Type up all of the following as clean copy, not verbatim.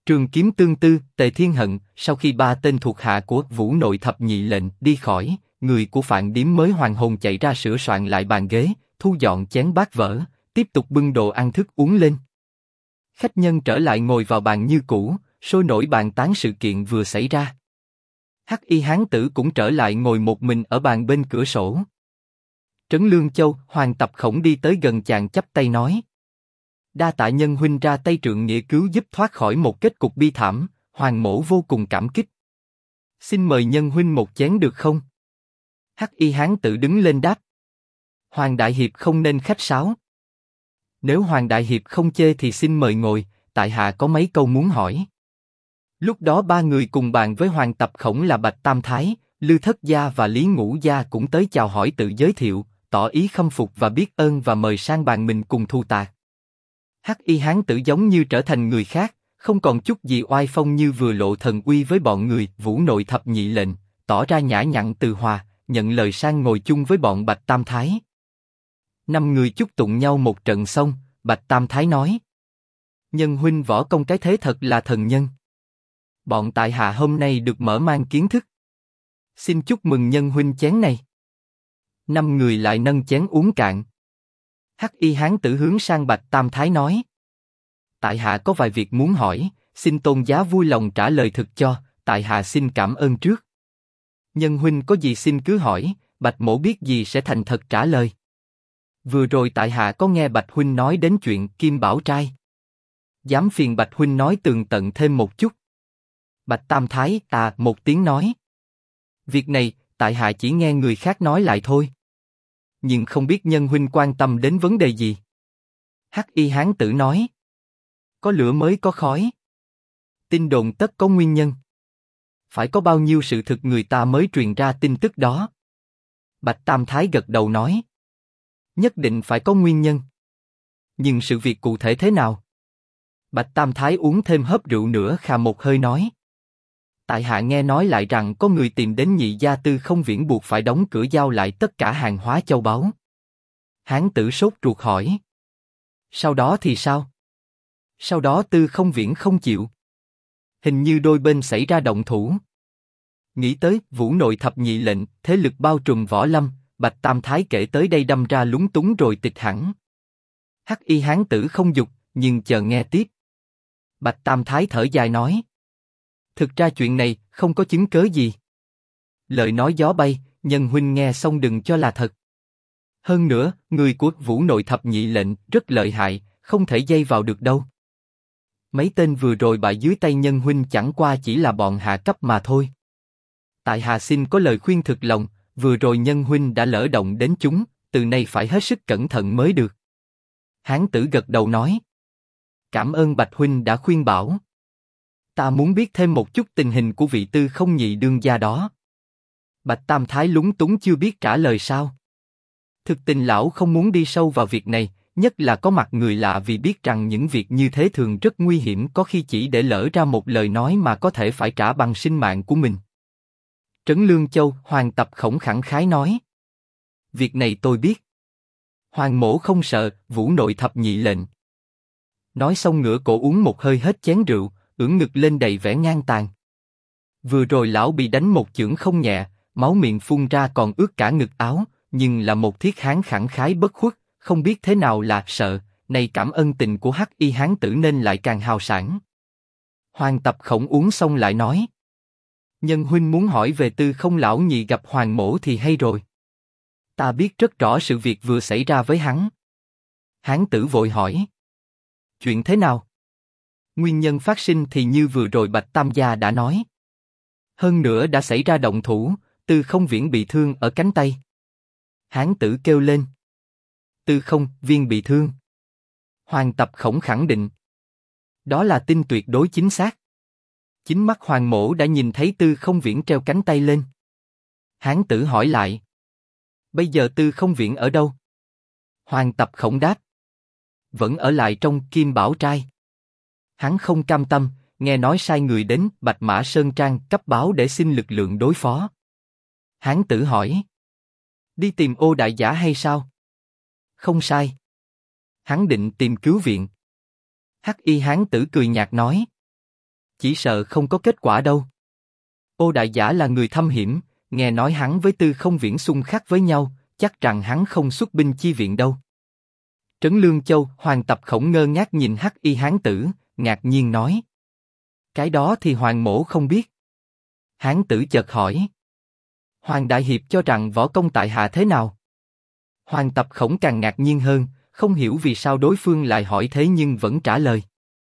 Trường Kiếm Tương Tư, Tề Thiên Hận. Sau khi ba tên thuộc hạ của Vũ Nội Thập Nhị Lệnh đi khỏi, người của Phạn Điếm mới hoàn hồn chạy ra sửa soạn lại bàn ghế, thu dọn chén bát vỡ, tiếp tục bưng đồ ăn thức uống lên. Khách nhân trở lại ngồi vào bàn như cũ, sôi nổi bàn tán sự kiện vừa xảy ra. Hắc Y hán tử cũng trở lại ngồi một mình ở bàn bên cửa sổ. Trấn Lương Châu, Hoàng Tập Khổng đi tới gần chàng chắp tay nói: đa tạ nhân huynh ra tay trượng nghĩa cứu giúp thoát khỏi một kết cục bi thảm, Hoàng mỗ vô cùng cảm kích. Xin mời nhân huynh một chén được không? Hắc Y hán tử đứng lên đáp: Hoàng đại hiệp không nên khách sáo. Nếu Hoàng đại hiệp không chê thì xin mời ngồi, tại hạ có mấy câu muốn hỏi. Lúc đó ba người cùng bàn với Hoàng Tập Khổng là Bạch Tam Thái, Lư Thất Gia và Lý Ngũ Gia cũng tới chào hỏi tự giới thiệu, tỏ ý khâm phục và biết ơn và mời sang bàn mình cùng thu tạc. Hắc Y hán tử giống như trở thành người khác, không còn chút gì oai phong như vừa lộ thần uy với bọn người Vũ Nội Thập Nhị Lệnh, tỏ ra nhã nhặn từ hòa, nhận lời sang ngồi chung với bọn Bạch Tam Thái. Năm người chúc tụng nhau một trận xong, Bạch Tam Thái nói: nhân huynh võ công cái thế thật là thần nhân. Bọn tại hạ hôm nay được mở mang kiến thức. Xin chúc mừng nhân huynh chén này. Năm người lại nâng chén uống cạn. Hắc Y hán tử hướng sang Bạch Tam Thái nói: tại hạ có vài việc muốn hỏi, xin tôn giá vui lòng trả lời thực cho, tại hạ xin cảm ơn trước. Nhân huynh có gì xin cứ hỏi, Bạch mỗ biết gì sẽ thành thật trả lời. Vừa rồi tại hạ có nghe Bạch huynh nói đến chuyện Kim Bảo trai. Dám phiền Bạch huynh nói tường tận thêm một chút. Bạch Tam Thái một tiếng nói: việc này tại hạ chỉ nghe người khác nói lại thôi, nhưng không biết nhân huynh quan tâm đến vấn đề gì. Hắc Y hán tử nói: có lửa mới có khói. Tin đồn tất có nguyên nhân. Phải có bao nhiêu sự thực người ta mới truyền ra tin tức đó. Bạch Tam Thái gật đầu nói: nhất định phải có nguyên nhân. Nhưng sự việc cụ thể thế nào? Bạch Tam Thái uống thêm hớp rượu nữa khà một hơi nói: tại hạ nghe nói lại rằng có người tìm đến Nhị gia Tư Không Viễn buộc phải đóng cửa giao lại tất cả hàng hóa châu báu. Hán tử sốt ruột hỏi: sau đó thì sao? Sau đó Tư Không Viễn không chịu. Hình như đôi bên xảy ra động thủ. Nghĩ tới Vũ Nội Thập Nhị Lệnh, thế lực bao trùm võ lâm, Bạch Tam Thái kể tới đây đâm ra lúng túng rồi tịch hẳn. Hắc Y hán tử không dục, nhưng chờ nghe tiếp. Bạch Tam Thái thở dài nói: thực ra chuyện này không có chứng cớ gì. Lời nói gió bay, nhân huynh nghe xong đừng cho là thật. Hơn nữa, người của Vũ Nội Thập Nhị Lệnh rất lợi hại, không thể dây vào được đâu. Mấy tên vừa rồi bại dưới tay nhân huynh chẳng qua chỉ là bọn hạ cấp mà thôi. Tại hạ xin có lời khuyên thực lòng, vừa rồi nhân huynh đã lỡ động đến chúng, từ nay phải hết sức cẩn thận mới được. Hán tử gật đầu nói: cảm ơn Bạch huynh đã khuyên bảo. Ta muốn biết thêm một chút tình hình của vị Tư Không nhị đương gia đó. Bạch Tam Thái lúng túng chưa biết trả lời sao. Thực tình lão không muốn đi sâu vào việc này, nhất là có mặt người lạ, vì biết rằng những việc như thế thường rất nguy hiểm, có khi chỉ để lỡ ra một lời nói mà có thể phải trả bằng sinh mạng của mình. Trấn Lương Châu, Hoàng Tập Khổng khẳng khái nói: việc này tôi biết. Hoàng mỗ không sợ Vũ Nội Thập Nhị Lệnh. Nói xong ngửa cổ uống một hơi hết chén rượu, ưỡn ngực lên đầy vẻ ngang tàn. Vừa rồi lão bị đánh một chưởng không nhẹ, máu miệng phun ra còn ướt cả ngực áo, nhưng là một thiết hán khẳng khái bất khuất, không biết thế nào là sợ, này cảm ơn tình của Hắc Y hán tử nên lại càng hào sảng. Hoàng Tập Khổng uống xong lại nói: nhân huynh muốn hỏi về Tư Không lão nhị gặp Hoàng mỗ thì hay rồi. Ta biết rất rõ sự việc vừa xảy ra với hắn. Hán tử vội hỏi: chuyện thế nào? Nguyên nhân phát sinh thì như vừa rồi Bạch Tam gia đã nói. Hơn nữa đã xảy ra động thủ, Tư Không Viễn bị thương ở cánh tay. Hán tử kêu lên: Tư Không Viên bị thương. Hoàng Tập Khổng khẳng định: đó là tin tuyệt đối chính xác. Chính mắt Hoàng mỗ đã nhìn thấy Tư Không Viễn treo cánh tay lên. Hán tử hỏi lại: bây giờ Tư Không Viễn ở đâu? Hoàng Tập Khổng đáp: vẫn ở lại trong Kim Bảo trai. Hắn không cam tâm, nghe nói sai người đến Bạch Mã Sơn Trang cấp báo để xin lực lượng đối phó. Hán tử hỏi: đi tìm Ô đại giả hay sao? Không sai. Hắn định tìm cứu viện. Hắc Y hán tử cười nhạt nói: Chỉ sợ không có kết quả đâu. Ô đại giả là người thâm hiểm, nghe nói hắn với Tư Không Viễn xung khắc với nhau, chắc rằng hắn không xuất binh chi viện đâu. Trấn Lương Châu, Hoàng Tập Khổng ngơ ngác nhìn Hắc Y hán tử, ngạc nhiên nói: cái đó thì Hoàng mỗ không biết. Hán tử chợt hỏi: Hoàng đại hiệp cho rằng võ công tại hạ thế nào? Hoàng Tập Khổng càng ngạc nhiên hơn, không hiểu vì sao đối phương lại hỏi thế nhưng vẫn trả lời: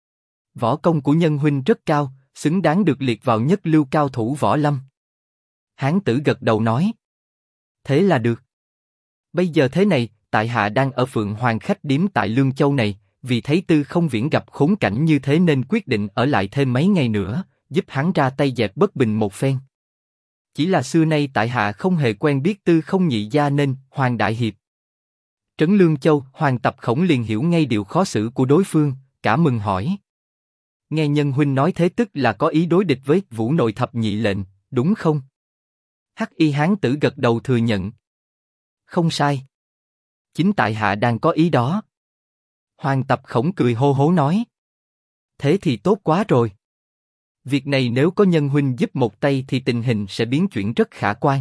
võ công của nhân huynh rất cao, xứng đáng được liệt vào nhất lưu cao thủ võ lâm. Hán tử gật đầu nói: thế là được. Bây giờ thế này, tại hạ đang ở Phượng Hoàng khách điếm tại Lương Châu này, vì thấy Tư Không Viễn gặp khốn cảnh như thế nên quyết định ở lại thêm mấy ngày nữa, giúp hắn ra tay dẹp bất bình một phen. Chỉ là xưa nay tại hạ không hề quen biết Tư Không nhị gia nên, Hoàng đại hiệp. Trấn Lương Châu, Hoàng Tập Khổng liền hiểu ngay điều khó xử của đối phương, cả mừng hỏi: nghe nhân huynh nói thế tức là có ý đối địch với Vũ Nội thập nhị lệnh, đúng không? Hắc Y hán tử gật đầu thừa nhận: không sai. Chính tại hạ đang có ý đó. Hoàng Tập Khổng cười hô hố nói: thế thì tốt quá rồi. Việc này nếu có nhân huynh giúp một tay thì tình hình sẽ biến chuyển rất khả quan.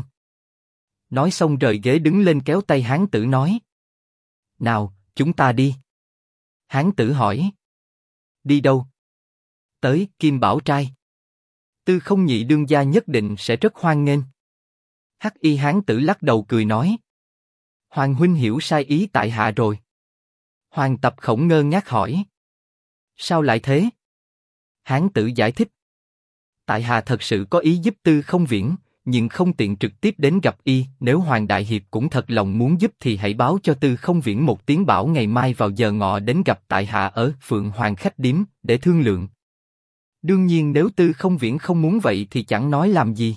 Nói xong rời ghế đứng lên kéo tay hán tử nói: nào, chúng ta đi. Hán tử hỏi: đi đâu? Tới Kim Bảo Trai. Tư Không nhị đương gia nhất định sẽ rất hoan nghênh. Hắc Y hán tử lắc đầu cười nói: Hoàng huynh hiểu sai ý tại hạ rồi. Hoàng Tập Khổng ngơ ngác hỏi: sao lại thế? Hán tử giải thích: tại hạ thật sự có ý giúp Tư Không Viễn, nhưng không tiện trực tiếp đến gặp y. Nếu Hoàng đại hiệp cũng thật lòng muốn giúp thì hãy báo cho Tư Không Viễn một tiếng, bảo ngày mai vào giờ ngọ đến gặp tại hạ ở Phượng Hoàng khách điếm để thương lượng. Đương nhiên nếu Tư Không Viễn không muốn vậy thì chẳng nói làm gì.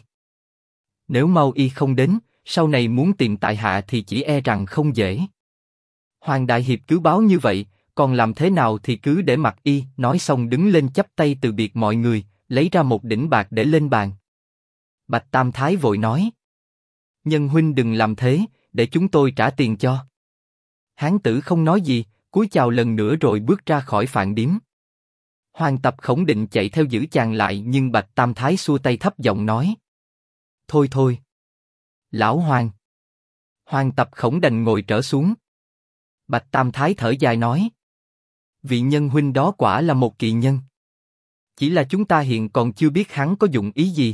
Nếu mau y không đến, sau này muốn tìm tại hạ thì chỉ e rằng không dễ. Hoàng đại hiệp cứ báo như vậy, còn làm thế nào thì cứ để mặc y. Nói xong đứng lên chắp tay từ biệt mọi người, lấy ra một đỉnh bạc để lên bàn. Bạch Tam Thái vội nói: nhân huynh đừng làm thế, để chúng tôi trả tiền cho. Hán tử không nói gì, cúi chào lần nữa rồi bước ra khỏi phạn điếm. Hoàng Tập Khổng định chạy theo giữ chàng lại nhưng Bạch Tam Thái xua tay thấp giọng nói: thôi thôi. Lão Hoàng. Hoàng Tập Khổng đành ngồi trở xuống. Bạch Tam Thái thở dài nói: vị nhân huynh đó quả là một kỳ nhân. Chỉ là chúng ta hiện còn chưa biết hắn có dụng ý gì.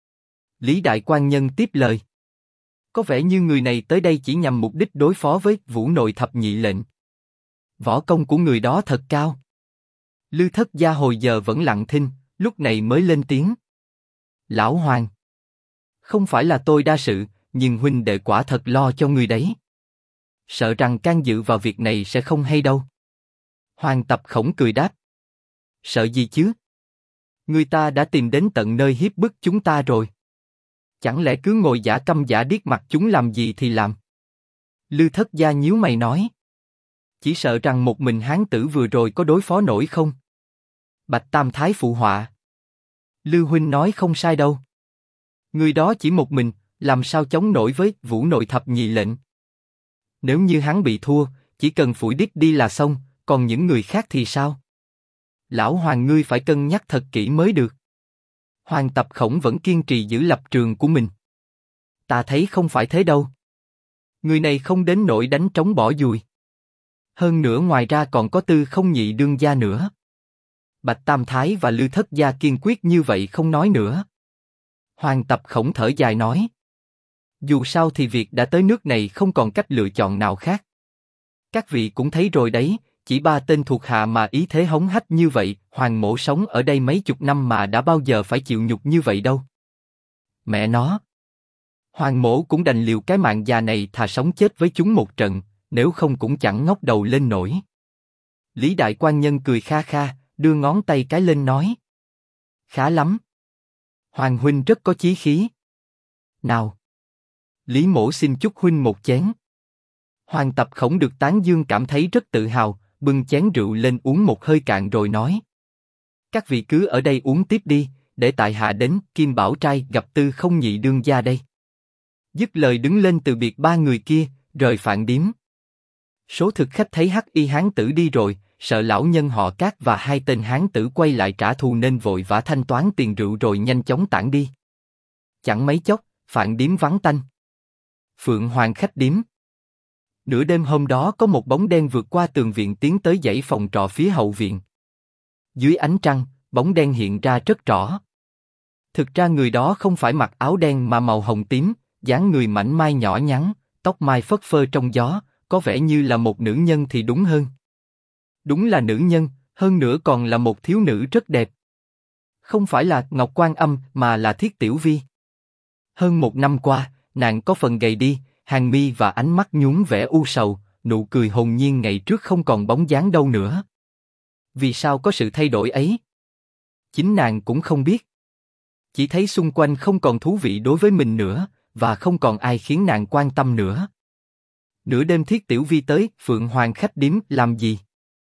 Lý Đại Quan Nhân tiếp lời: có vẻ như người này tới đây chỉ nhằm mục đích đối phó với Vũ Nội thập nhị lệnh. Võ công của người đó thật cao. Lư Thất Gia hồi giờ vẫn lặng thinh, lúc này mới lên tiếng: Lão Hoàng, không phải là tôi đa sự, nhưng huynh đệ quả thật lo cho người đấy. Sợ rằng can dự vào việc này sẽ không hay đâu. Hoàng Tập Khổng cười đáp: sợ gì chứ? Người ta đã tìm đến tận nơi hiếp bức chúng ta rồi. Chẳng lẽ cứ ngồi giả câm giả điếc mặt chúng làm gì thì làm? Lư Thất Gia nhíu mày nói: chỉ sợ rằng một mình hán tử vừa rồi có đối phó nổi không? Bạch Tam Thái phụ họa: Lư huynh nói không sai đâu. Người đó chỉ một mình, làm sao chống nổi với Vũ Nội thập nhị lệnh? Nếu như hắn bị thua, chỉ cần phủi đít đi là xong, còn những người khác thì sao? Lão Hoàng ngươi phải cân nhắc thật kỹ mới được. Hoàng Tập Khổng vẫn kiên trì giữ lập trường của mình. Ta thấy không phải thế đâu. Người này không đến nỗi đánh trống bỏ dùi. Hơn nữa ngoài ra còn có Tư Không nhị đương gia nữa. Bạch Tam Thái và Lư Thất Gia kiên quyết như vậy không nói nữa. Hoàng Tập Khổng thở dài nói: dù sao thì việc đã tới nước này không còn cách lựa chọn nào khác. Các vị cũng thấy rồi đấy, chỉ 3 tên thuộc hạ mà ý thế hống hách như vậy, Hoàng mỗ sống ở đây mấy chục năm mà đã bao giờ phải chịu nhục như vậy đâu. Mẹ nó! Hoàng mỗ cũng đành liều cái mạng già này thà sống chết với chúng một trận, nếu không cũng chẳng ngóc đầu lên nổi. Lý Đại Quan Nhân cười kha kha, đưa ngón tay cái lên nói: khá lắm. Hoàng huynh rất có chí khí. Nào! Lý mỗ xin chúc huynh một chén. Hoàng Tập Khổng được tán dương cảm thấy rất tự hào, bưng chén rượu lên uống một hơi cạn rồi nói: các vị cứ ở đây uống tiếp đi, để tại hạ đến Kim Bảo Trai gặp Tư Không nhị đương gia đây. Dứt lời đứng lên từ biệt 3 người kia, rời phạn điếm. Số thực khách thấy Hắc Y hán tử đi rồi, sợ lão nhân họ Cát và hai tên hán tử quay lại trả thù nên vội vã thanh toán tiền rượu rồi nhanh chóng tản đi. Chẳng mấy chốc, Phạn Điếm vắng tanh. Phượng Hoàng khách điếm. Nửa đêm hôm đó có một bóng đen vượt qua tường viện tiến tới dãy phòng trọ phía hậu viện. Dưới ánh trăng, bóng đen hiện ra rất rõ. Thực ra người đó không phải mặc áo đen mà màu hồng tím, dáng người mảnh mai nhỏ nhắn, tóc mai phất phơ trong gió, có vẻ như là một nữ nhân thì đúng hơn. Đúng là nữ nhân, hơn nữa còn là một thiếu nữ rất đẹp. Không phải là Ngọc Quan Âm mà là Thiết Tiểu Vi. Hơn 1 năm qua, nàng có phần gầy đi, hàng mi và ánh mắt nhuốm vẻ u sầu, nụ cười hồn nhiên ngày trước không còn bóng dáng đâu nữa. Vì sao có sự thay đổi ấy? Chính nàng cũng không biết. Chỉ thấy xung quanh không còn thú vị đối với mình nữa, và không còn ai khiến nàng quan tâm nữa. Nửa đêm Thiết Tiểu Vi tới Phượng Hoàng khách điếm làm gì?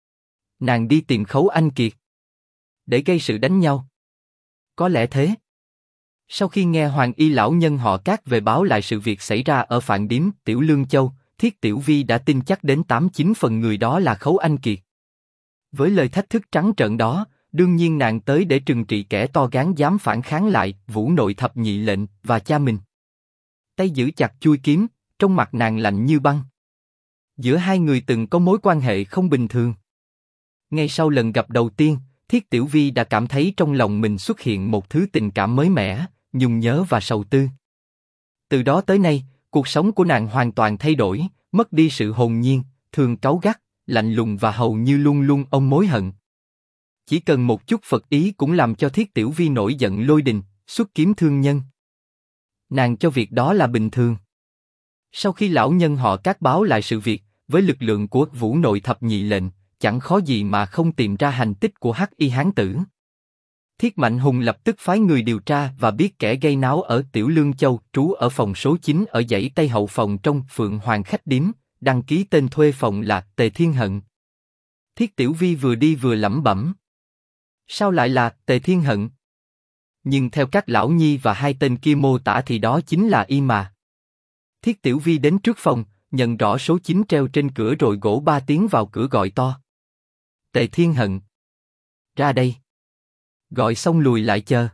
Nàng đi tìm Khấu Anh Kiệt. Để gây sự đánh nhau. Có lẽ thế. Sau khi nghe Hoàng Y lão nhân họ Cát về báo lại sự việc xảy ra ở Phạn Điếm Tiểu Lương Châu, Thiết Tiểu Vi đã tin chắc đến 8-9 phần người đó là Khấu Anh Kiệt. Với lời thách thức trắng trợn đó, đương nhiên nàng tới để trừng trị kẻ to gan dám phản kháng lại Vũ Nội Thập Nhị lệnh và cha mình. Tay giữ chặt chuôi kiếm, trong mặt nàng lạnh như băng. Giữa hai người từng có mối quan hệ không bình thường. Ngay sau lần gặp đầu tiên, Thiết Tiểu Vi đã cảm thấy trong lòng mình xuất hiện một thứ tình cảm mới mẻ, nhung nhớ và sầu tư. Từ đó tới nay, cuộc sống của nàng hoàn toàn thay đổi, mất đi sự hồn nhiên, thường cáu gắt, lạnh lùng và hầu như luôn luôn ôm mối hận. Chỉ cần một chút Phật ý cũng làm cho Thiết Tiểu Vi nổi giận lôi đình, xuất kiếm thương nhân. Nàng cho việc đó là bình thường. Sau khi lão nhân họ Cát báo lại sự việc, với lực lượng của Vũ Nội Thập Nhị lệnh, chẳng khó gì mà không tìm ra hành tích của Hắc Y hán tử. Thiết Mạnh Hùng lập tức phái người điều tra và biết kẻ gây náo ở Tiểu Lương Châu trú ở phòng số 9 ở dãy Tây Hậu phòng trong Phượng Hoàng khách điếm, đăng ký tên thuê phòng là Tề Thiên Hận. Thiết Tiểu Vi vừa đi vừa lẩm bẩm. Sao lại là Tề Thiên Hận? Nhưng theo các lão nhi và hai tên kia mô tả thì đó chính là y mà. Thiết Tiểu Vi đến trước phòng, nhận rõ số 9 treo trên cửa rồi gỗ 3 tiếng vào cửa gọi to. Tề Thiên Hận. Ra đây. Gọi xong lùi lại chờ.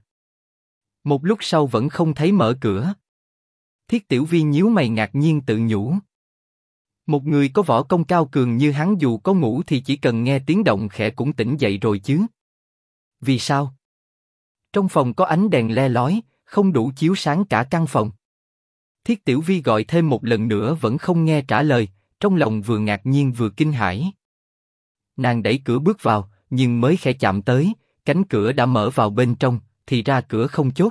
Một lúc sau vẫn không thấy mở cửa. Thiết Tiểu Vi nhíu mày ngạc nhiên tự nhủ. Một người có võ công cao cường như hắn dù có ngủ thì chỉ cần nghe tiếng động khẽ cũng tỉnh dậy rồi chứ. Vì sao? Trong phòng có ánh đèn le lói, không đủ chiếu sáng cả căn phòng. Thiết Tiểu Vi gọi thêm một lần nữa vẫn không nghe trả lời, trong lòng vừa ngạc nhiên vừa kinh hãi. Nàng đẩy cửa bước vào, nhưng mới khẽ chạm tới, cánh cửa đã mở vào bên trong, thì ra cửa không chốt.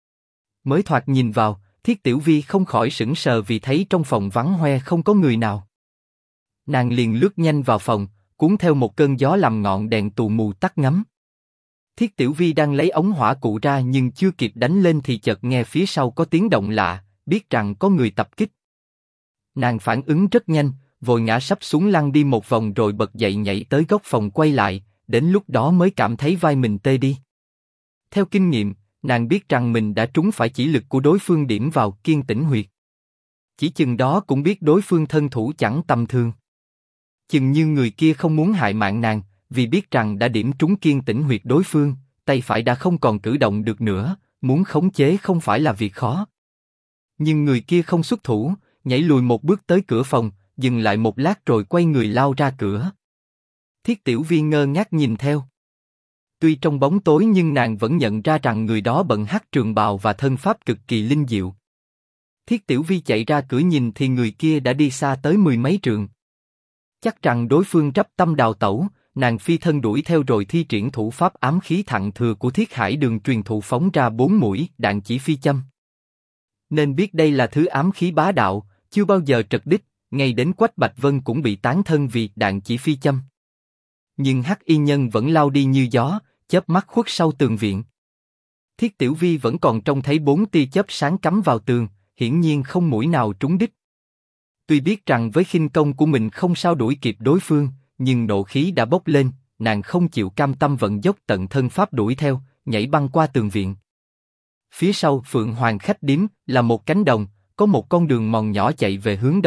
Mới thoạt nhìn vào, Thiết Tiểu Vi không khỏi sững sờ vì thấy trong phòng vắng hoe không có người nào. Nàng liền lướt nhanh vào phòng, cuốn theo một cơn gió làm ngọn đèn tù mù tắt ngấm. Thiết Tiểu Vi đang lấy ống hỏa cụ ra nhưng chưa kịp đánh lên thì chợt nghe phía sau có tiếng động lạ, biết rằng có người tập kích. Nàng phản ứng rất nhanh, vội ngã sấp xuống lăn đi một vòng rồi bật dậy nhảy tới góc phòng quay lại, đến lúc đó mới cảm thấy vai mình tê đi. Theo kinh nghiệm, nàng biết rằng mình đã trúng phải chỉ lực của đối phương điểm vào Kiên Tĩnh huyệt. Chỉ chừng đó cũng biết đối phương thân thủ chẳng tầm thường. Chừng như người kia không muốn hại mạng nàng, vì biết rằng đã điểm trúng Kiên Tĩnh huyệt đối phương, tay phải đã không còn cử động được nữa, muốn khống chế không phải là việc khó. Nhưng người kia không xuất thủ, nhảy lùi một bước tới cửa phòng, dừng lại một lát rồi quay người lao ra cửa. Thiết Tiểu Vi ngơ ngác nhìn theo. Tuy trong bóng tối nhưng nàng vẫn nhận ra rằng người đó bận hắc trường bào và thân pháp cực kỳ linh diệu. Thiết Tiểu Vi chạy ra cửa nhìn thì người kia đã đi xa tới 10 mấy trượng. Chắc rằng đối phương trắp tâm đào tẩu, nàng phi thân đuổi theo rồi thi triển thủ pháp ám khí thặng thừa của Thiết Hải Đường truyền thụ phóng ra 4 mũi đạn chỉ phi châm. Nên biết đây là thứ ám khí bá đạo, chưa bao giờ trật đích, ngay đến Quách Bạch Vân cũng bị tán thân vì đạn chỉ phi châm. Nhưng Hắc Y nhân vẫn lao đi như gió, chớp mắt khuất sau tường viện. Thiết Tiểu Vi vẫn còn trông thấy 4 tia chớp sáng cắm vào tường, hiển nhiên không mũi nào trúng đích. Tuy biết rằng với khinh công của mình không sao đuổi kịp đối phương, nhưng nộ khí đã bốc lên, nàng không chịu cam tâm vận dốc tận thân pháp đuổi theo, nhảy băng qua tường viện. Phía sau Phượng Hoàng khách điếm là một cánh đồng, có một con đường mòn nhỏ chạy về hướng đông,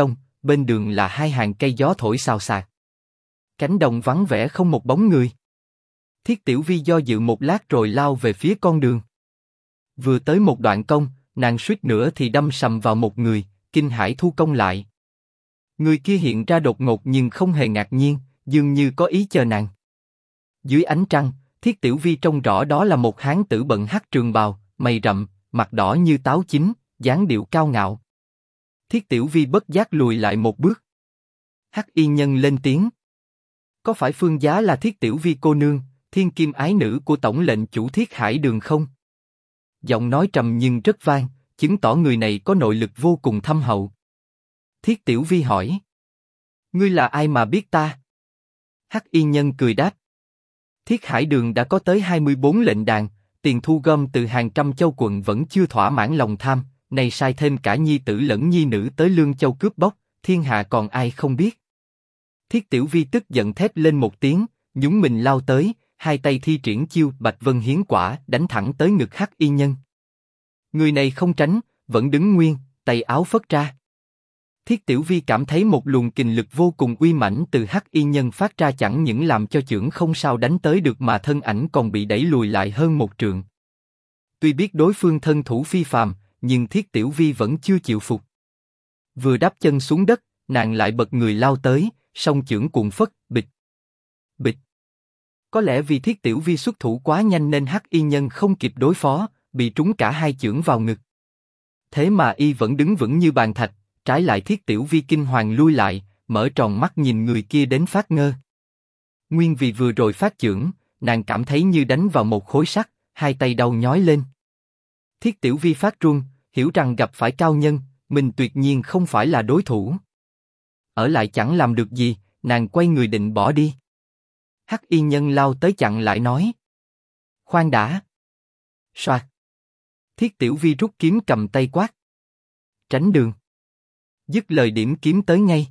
bên đường là hai hàng cây gió thổi xào xạc. Cánh đồng vắng vẻ không một bóng người. Thiết Tiểu Vi do dự một lát rồi lao về phía con đường. Vừa tới một đoạn cong, nàng suýt nữa thì đâm sầm vào một người, kinh hãi thu công lại. Người kia hiện ra đột ngột nhưng không hề ngạc nhiên, dường như có ý chờ nàng. Dưới ánh trăng, Thiết Tiểu Vi trông rõ đó là một hán tử bận hắc trường bào, mày rậm, mặt đỏ như táo chín, dáng điệu cao ngạo. Thiết Tiểu Vi bất giác lùi lại một bước. Hắc y nhân lên tiếng. Có phải Phương Giá là Thiết Tiểu Vi cô nương, thiên kim ái nữ của tổng lệnh chủ Thiết Hải Đường không? Giọng nói trầm nhưng rất vang, chứng tỏ người này có nội lực vô cùng thâm hậu. Thiết Tiểu Vi hỏi. Ngươi là ai mà biết ta? Hắc y nhân cười đáp. Thiết Hải Đường đã có tới 24 lệnh đàn, tiền thu gom từ hàng trăm châu quận vẫn chưa thỏa mãn lòng tham, nay sai thêm cả nhi tử lẫn nhi nữ tới Lương Châu cướp bóc, thiên hạ còn ai không biết. Thiết Tiểu Vi tức giận thét lên một tiếng, nhún mình lao tới, hai tay thi triển chiêu Bạch Vân Hiến Quả đánh thẳng tới ngực Hắc y nhân. Người này không tránh, vẫn đứng nguyên, tay áo phất ra. Thiết Tiểu Vi cảm thấy một luồng kình lực vô cùng uy mãnh từ Hắc y nhân phát ra, chẳng những làm cho chưởng không sao đánh tới được mà thân ảnh còn bị đẩy lùi lại hơn một trượng. Tuy biết đối phương thân thủ phi phàm, nhưng Thiết Tiểu Vi vẫn chưa chịu phục. Vừa đáp chân xuống đất, nàng lại bật người lao tới, song chưởng cuộn phất, bịch, bịch. Có lẽ vì Thiết Tiểu Vi xuất thủ quá nhanh nên Hắc y nhân không kịp đối phó, bị trúng cả hai chưởng vào ngực. Thế mà y vẫn đứng vững như bàn thạch, trái lại Thiết Tiểu Vi kinh hoàng lui lại, mở tròn mắt nhìn người kia đến phát ngơ. Nguyên vì vừa rồi phát chưởng, nàng cảm thấy như đánh vào một khối sắt, hai tay đau nhói lên. Thiết Tiểu Vi phát run, hiểu rằng gặp phải cao nhân, mình tuyệt nhiên không phải là đối thủ. Ở lại chẳng làm được gì, nàng quay người định bỏ đi. Hắc y nhân lao tới chặn lại nói. Khoan đã. Soạt. Thiết Tiểu Vi rút kiếm cầm tay quát. Tránh đường. Dứt lời điểm kiếm tới ngay.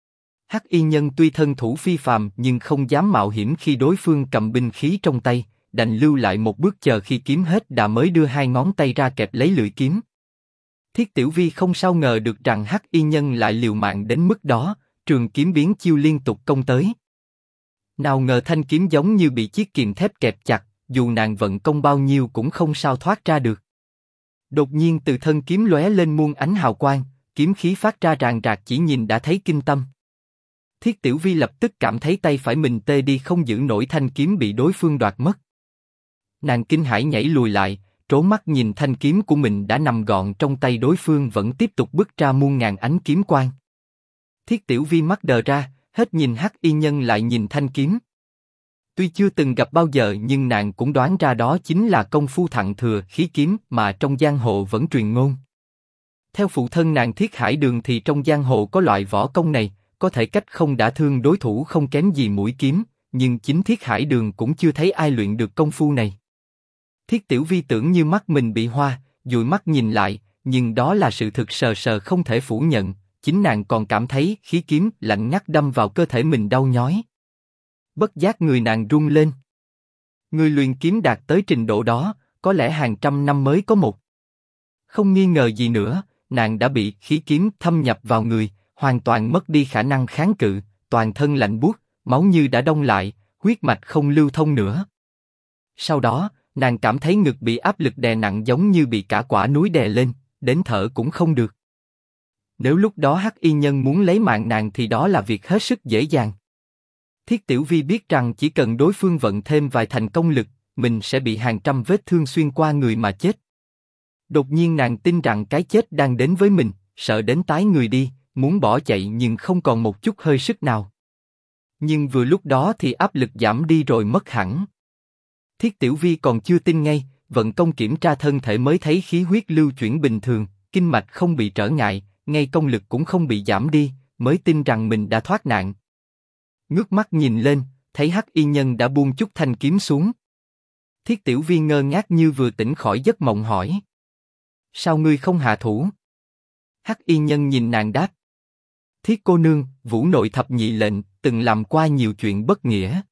Hắc y nhân tuy thân thủ phi phàm nhưng không dám mạo hiểm khi đối phương cầm binh khí trong tay, đành lưu lại một bước chờ khi kiếm hết đã mới đưa hai ngón tay ra kẹp lấy lưỡi kiếm. Thiết Tiểu Vi không sao ngờ được rằng Hắc y nhân lại liều mạng đến mức đó, trường kiếm biến chiêu liên tục công tới. Nào ngờ thanh kiếm giống như bị chiếc kìm thép kẹp chặt, dù nàng vận công bao nhiêu cũng không sao thoát ra được. Đột nhiên từ thân kiếm lóe lên muôn ánh hào quang, kiếm khí phát ra ràng rạc, chỉ nhìn đã thấy kinh tâm. Thiết Tiểu Vi lập tức cảm thấy tay phải mình tê đi, không giữ nổi thanh kiếm bị đối phương đoạt mất. Nàng kinh hãi nhảy lùi lại, trố mắt nhìn thanh kiếm của mình đã nằm gọn trong tay đối phương vẫn tiếp tục bứt ra muôn ngàn ánh kiếm quang. Thiết Tiểu Vi mắt đờ ra, hết nhìn Hắc y nhân lại nhìn thanh kiếm. Tuy chưa từng gặp bao giờ nhưng nàng cũng đoán ra đó chính là công phu thặng thừa khí kiếm mà trong giang hồ vẫn truyền ngôn. Theo phụ thân nàng Thiết Hải Đường thì trong giang hồ có loại võ công này, có thể cách không đả thương đối thủ không kém gì mũi kiếm, nhưng chính Thiết Hải Đường cũng chưa thấy ai luyện được công phu này. Thiết Tiểu Vi tưởng như mắt mình bị hoa, dụi mắt nhìn lại, nhưng đó là sự thực sờ sờ không thể phủ nhận, chính nàng còn cảm thấy khí kiếm lạnh ngắt đâm vào cơ thể mình đau nhói. Bất giác người nàng run lên. Người luyện kiếm đạt tới trình độ đó, có lẽ hàng trăm năm mới có một. Không nghi ngờ gì nữa, nàng đã bị khí kiếm thâm nhập vào người, hoàn toàn mất đi khả năng kháng cự, toàn thân lạnh buốt, máu như đã đông lại, huyết mạch không lưu thông nữa. Sau đó, nàng cảm thấy ngực bị áp lực đè nặng giống như bị cả quả núi đè lên, đến thở cũng không được. Nếu lúc đó Hắc y nhân muốn lấy mạng nàng thì đó là việc hết sức dễ dàng. Thiết Tiểu Vi biết rằng chỉ cần đối phương vận thêm vài thành công lực, mình sẽ bị hàng trăm vết thương xuyên qua người mà chết. Đột nhiên nàng tin rằng cái chết đang đến với mình, sợ đến tái người đi, muốn bỏ chạy nhưng không còn một chút hơi sức nào. Nhưng vừa lúc đó thì áp lực giảm đi rồi mất hẳn. Thiết Tiểu Vi còn chưa tin ngay, vận công kiểm tra thân thể mới thấy khí huyết lưu chuyển bình thường, kinh mạch không bị trở ngại, ngay công lực cũng không bị giảm đi, mới tin rằng mình đã thoát nạn. Ngước mắt nhìn lên, thấy Hắc y nhân đã buông chút thanh kiếm xuống. Thiết Tiểu Vi ngơ ngác như vừa tỉnh khỏi giấc mộng hỏi. Sao ngươi không hạ thủ? Hắc y nhân nhìn nàng đáp. Thiết cô nương, Vũ Nội thập nhị lệnh, từng làm qua nhiều chuyện bất nghĩa.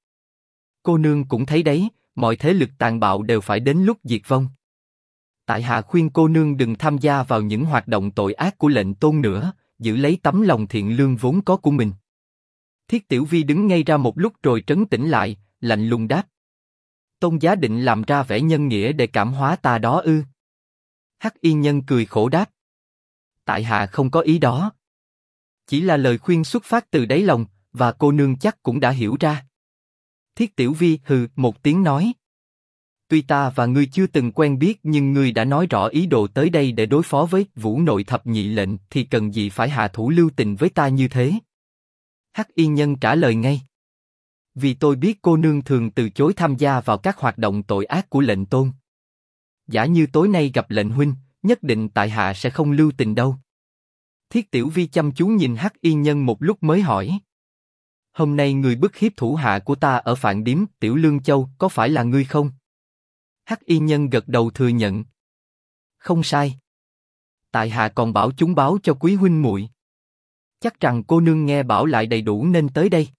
Cô nương cũng thấy đấy, mọi thế lực tàn bạo đều phải đến lúc diệt vong. Tại hạ khuyên cô nương đừng tham gia vào những hoạt động tội ác của lệnh tôn nữa, giữ lấy tấm lòng thiện lương vốn có của mình. Thiết Tiểu Vi đứng ngây ra một lúc rồi trấn tĩnh lại, lạnh lùng đáp. Tôn giá định làm ra vẻ nhân nghĩa để cảm hóa ta đó ư? Hắc Y Nhân cười khổ đáp. Tại hạ không có ý đó. Chỉ là lời khuyên xuất phát từ đáy lòng, và cô nương chắc cũng đã hiểu ra. Thiết Tiểu Vi hừ một tiếng nói. Tuy ta và ngươi chưa từng quen biết nhưng ngươi đã nói rõ ý đồ tới đây để đối phó với Vũ Nội thập nhị lệnh thì cần gì phải hạ thủ lưu tình với ta như thế? Hắc Y Nhân trả lời ngay. Vì tôi biết cô nương thường từ chối tham gia vào các hoạt động tội ác của lệnh tôn. Giả như tối nay gặp lệnh huynh, nhất định tại hạ sẽ không lưu tình đâu. Thiết Tiểu Vi chăm chú nhìn Hắc Y Nhân một lúc mới hỏi. Hôm nay người bức hiếp thủ hạ của ta ở Phạn Điếm Tiểu Lương Châu có phải là ngươi không? Hắc Y Nhân gật đầu thừa nhận. Không sai. Tại hạ còn bảo chúng báo cho quý huynh muội. Chắc rằng cô nương nghe bảo lại đầy đủ nên tới đây.